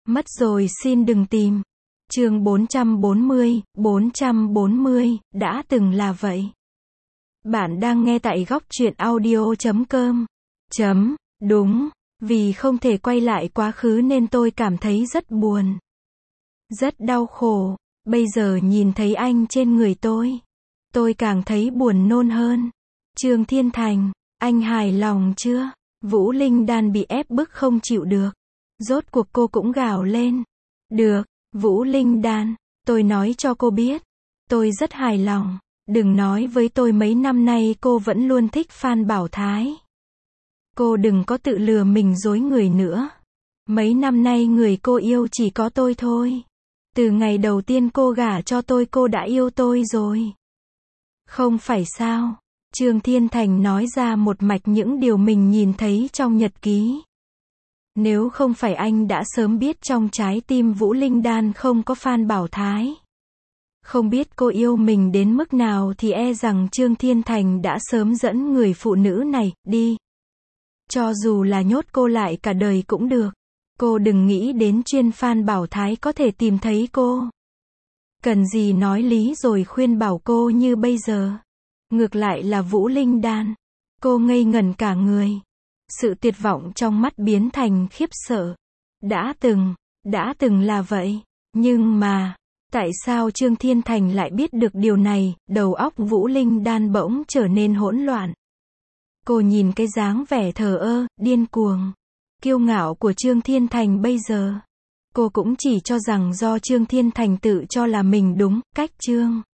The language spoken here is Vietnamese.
Mất rồi xin đừng tìm. Chương 440, đã từng là vậy. Bạn đang nghe tại góc truyện audio.com. Đúng, vì không thể quay lại quá khứ nên tôi cảm thấy rất buồn. Rất đau khổ. Bây giờ nhìn thấy anh trên người tôi càng thấy buồn nôn hơn. Trương Thiên Thành, anh hài lòng chưa? Vũ Linh Đan bị ép bức không chịu được. Rốt cuộc cô cũng gào lên. Được, Vũ Linh Đan, tôi nói cho cô biết. Tôi rất hài lòng. Đừng nói với tôi mấy năm nay cô vẫn luôn thích Phan Bảo Thái. Cô đừng có tự lừa mình dối người nữa. Mấy năm nay người cô yêu chỉ có tôi thôi. Từ ngày đầu tiên cô gả cho tôi cô đã yêu tôi rồi. Không phải sao? Trương Thiên Thành nói ra một mạch những điều mình nhìn thấy trong nhật ký. Nếu không phải anh đã sớm biết trong trái tim Vũ Linh Đan không có Phan Bảo Thái. Không biết cô yêu mình đến mức nào thì e rằng Trương Thiên Thành đã sớm dẫn người phụ nữ này đi. Cho dù là nhốt cô lại cả đời cũng được. Cô đừng nghĩ đến chuyên Phan Bảo Thái có thể tìm thấy cô. Cần gì nói lý rồi khuyên bảo cô như bây giờ. Ngược lại là Vũ Linh Đan. Cô ngây ngẩn cả người. Sự tuyệt vọng trong mắt biến thành khiếp sợ. Đã từng là vậy. Nhưng mà, tại sao Trương Thiên Thành lại biết được điều này? Đầu óc Vũ Linh Đan bỗng trở nên hỗn loạn. Cô nhìn cái dáng vẻ thờ ơ, điên cuồng, kiêu ngạo của Trương Thiên Thành bây giờ. Cô cũng chỉ cho rằng do Trương Thiên Thành tự cho là mình đúng, cách Trương